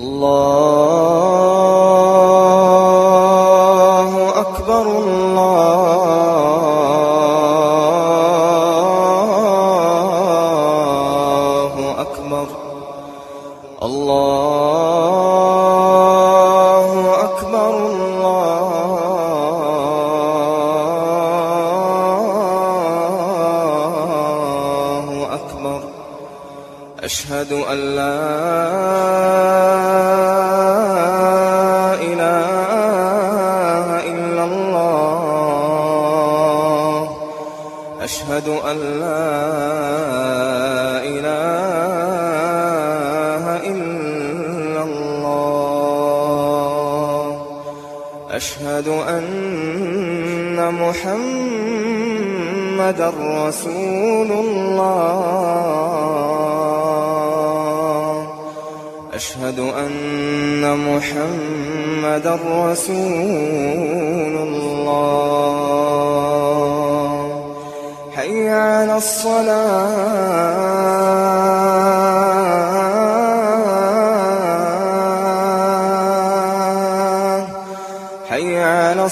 الله أكبر الله أكبر الله أكبر الله أكبر أشهد أن لا إله إلا الله أشهد أن لا إله إلا الله أشهد أن محمدًا رسول الله أشهد أن محمدًا رسول الله حي على الصلاة حي على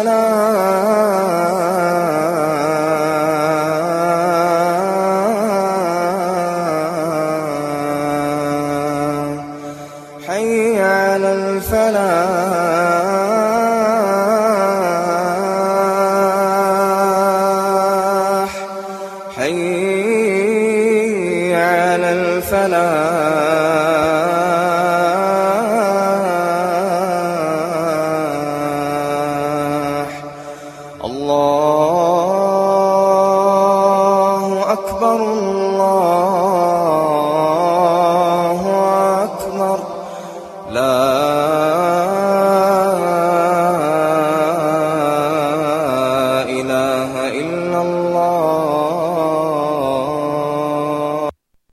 الصلاة حي على الفلاح حي على الفلاح الله أكبر الله أكبر لا